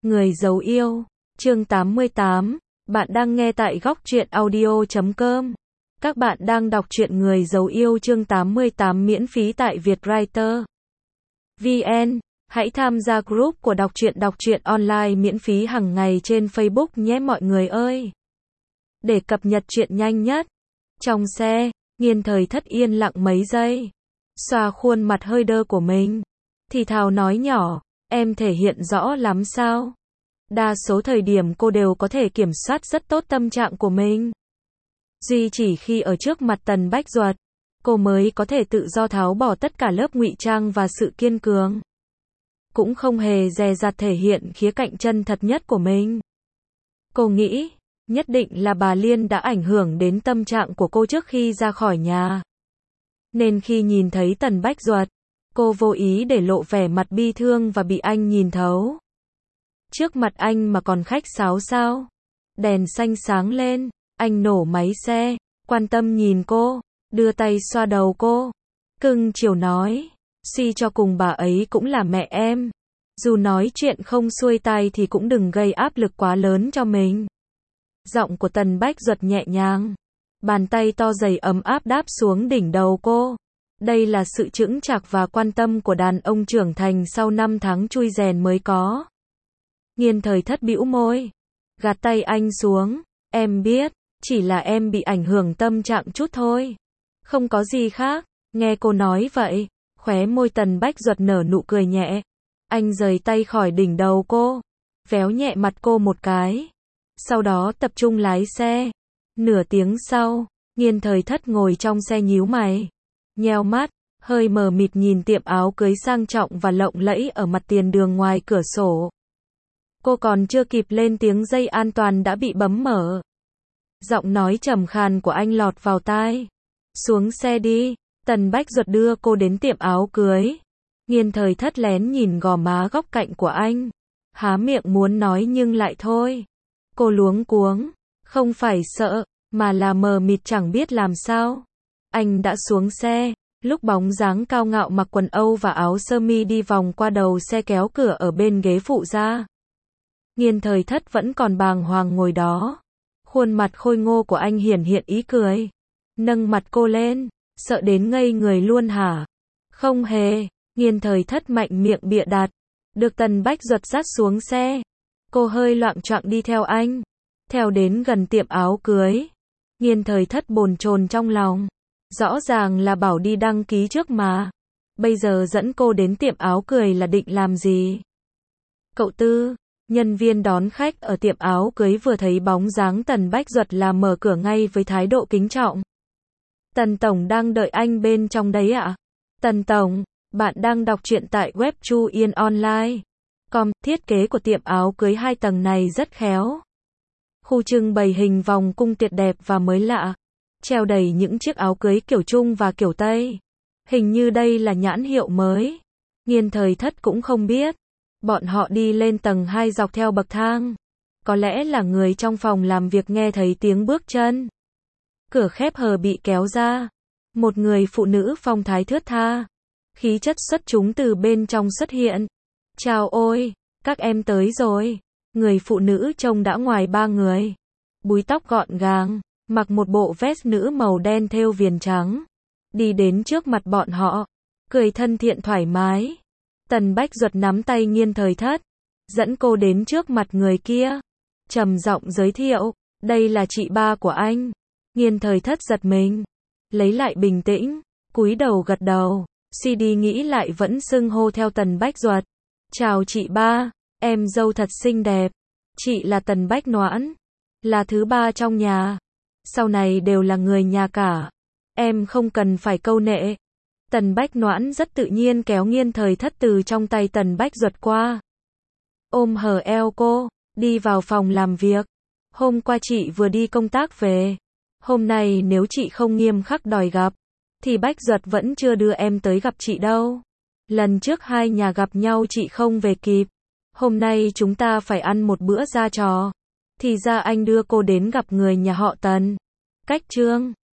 Người giấu yêu, chương 88, bạn đang nghe tại góc truyện audio.com. Các bạn đang đọc truyện Người giấu yêu chương 88 miễn phí tại Vietwriter VN. Hãy tham gia group của đọc truyện online miễn phí hàng ngày trên Facebook nhé mọi người ơi. Để cập nhật truyện nhanh nhất. Trong xe, Nghiên Thời Thất yên lặng mấy giây, xoa khuôn mặt hơi đơ của mình, thì thào nói nhỏ, em thể hiện rõ lắm sao? Đa số thời điểm cô đều có thể kiểm soát rất tốt tâm trạng của mình. Duy chỉ khi ở trước mặt Tần Bách Duật, cô mới có thể tự do tháo bỏ tất cả lớp ngụy trang và sự kiên cường. Cũng không hề dè dặt thể hiện khía cạnh chân thật nhất của mình. Cô nghĩ, nhất định là bà Liên đã ảnh hưởng đến tâm trạng của cô trước khi ra khỏi nhà. Nên khi nhìn thấy Tần Bách Duật, cô vô ý để lộ vẻ mặt bi thương và bị anh nhìn thấu. Trước mặt anh mà còn khách sáo sao? Đèn xanh sáng lên, anh nổ máy xe, quan tâm nhìn cô, đưa tay xoa đầu cô, cưng chiều nói, suy cho cùng bà ấy cũng là mẹ em. Dù nói chuyện không xuôi tai thì cũng đừng gây áp lực quá lớn cho mình. Giọng của Tần Bách Duật nhẹ nhàng, bàn tay to dày ấm áp đáp xuống đỉnh đầu cô. Đây là sự chững chạc và quan tâm của đàn ông trưởng thành sau 5 tháng chui rèn mới có. Nghiên Thời Thất bĩu môi, gạt tay anh xuống, em biết, chỉ là em bị ảnh hưởng tâm trạng chút thôi. Không có gì khác. Nghe cô nói vậy, khóe môi Tần Bách Duật nở nụ cười nhẹ. Anh rời tay khỏi đỉnh đầu cô, véo nhẹ mặt cô một cái. Sau đó tập trung lái xe. Nửa tiếng sau, Nghiên Thời Thất ngồi trong xe nhíu mày, nheo mắt, hơi mờ mịt nhìn tiệm áo cưới sang trọng và lộng lẫy ở mặt tiền đường ngoài cửa sổ. Cô còn chưa kịp lên tiếng dây an toàn đã bị bấm mở. Giọng nói trầm khàn của anh lọt vào tai. Xuống xe đi. Tần Bách Duật đưa cô đến tiệm áo cưới. Nghiên Thời Thất lén nhìn gò má góc cạnh của anh, há miệng muốn nói nhưng lại thôi. Cô luống cuống, không phải sợ, mà là mờ mịt chẳng biết làm sao. Anh đã xuống xe, lúc bóng dáng cao ngạo mặc quần Âu và áo sơ mi đi vòng qua đầu xe kéo cửa ở bên ghế phụ ra. Nghiên Thời Thất vẫn còn bàng hoàng ngồi đó. Khuôn mặt khôi ngô của anh hiển hiện ý cười. Nâng mặt cô lên, sợ đến ngây người luôn hả? Không hề. Nghiên Thời Thất mạnh miệng bịa đặt. Được Tần Bách Duật dắt xuống xe, cô hơi loạng choạng đi theo anh. Theo đến gần tiệm áo cưới, Nghiên Thời Thất bồn chồn trong lòng. Rõ ràng là bảo đi đăng ký trước mà. Bây giờ dẫn cô đến tiệm áo cưới là định làm gì? Cậu Tư, nhân viên đón khách ở tiệm áo cưới vừa thấy bóng dáng Tần Bách Duật là mở cửa ngay với thái độ kính trọng. Tần Tổng đang đợi anh bên trong đấy ạ? Tần Tổng, bạn đang đọc truyện tại web Chu Yên Online. Thiết kế của tiệm áo cưới 2 tầng này rất khéo. Khu trưng bày hình vòng cung tuyệt đẹp và mới lạ. Treo đầy những chiếc áo cưới kiểu Trung và kiểu Tây. Hình như đây là nhãn hiệu mới. Nghiên Thời Thất cũng không biết. Bọn họ đi lên tầng 2 dọc theo bậc thang. Có lẽ là người trong phòng làm việc nghe thấy tiếng bước chân. Cửa khép hờ bị kéo ra. Một người phụ nữ phong thái thướt tha, khí chất xuất chúng từ bên trong xuất hiện. Chào ôi, các em tới rồi. Người phụ nữ trông đã ngoài 3 người. Búi tóc gọn gàng, mặc một bộ vest nữ màu đen thêu viền trắng. Đi đến trước mặt bọn họ, cười thân thiện thoải mái. Tần Bách Duật nắm tay Nghiên Thời Thất, dẫn cô đến trước mặt người kia. Trầm giọng giới thiệu, đây là chị ba của anh. Nghiên Thời Thất giật mình, lấy lại bình tĩnh, cúi đầu gật đầu. CD nghĩ lại vẫn xưng hô theo Tần Bách Duật. Chào chị ba, em dâu thật xinh đẹp. Chị là Tần Bách Noãn, là thứ ba trong nhà. Sau này đều là người nhà cả. Em không cần phải câu nệ. Tần Bách Noãn rất tự nhiên kéo Nghiên Thời Thất từ trong tay Tần Bách Duật qua. Ôm hở eo cô, đi vào phòng làm việc. Hôm qua chị vừa đi công tác về. Hôm nay nếu chị không nghiêm khắc đòi gặp, thì Bách Duật vẫn chưa đưa em tới gặp chị đâu. Lần trước 2 nhà gặp nhau chị không về kịp. Hôm nay chúng ta phải ăn một bữa ra trò. Thì ra anh đưa cô đến gặp người nhà họ Tần. Cách Trương.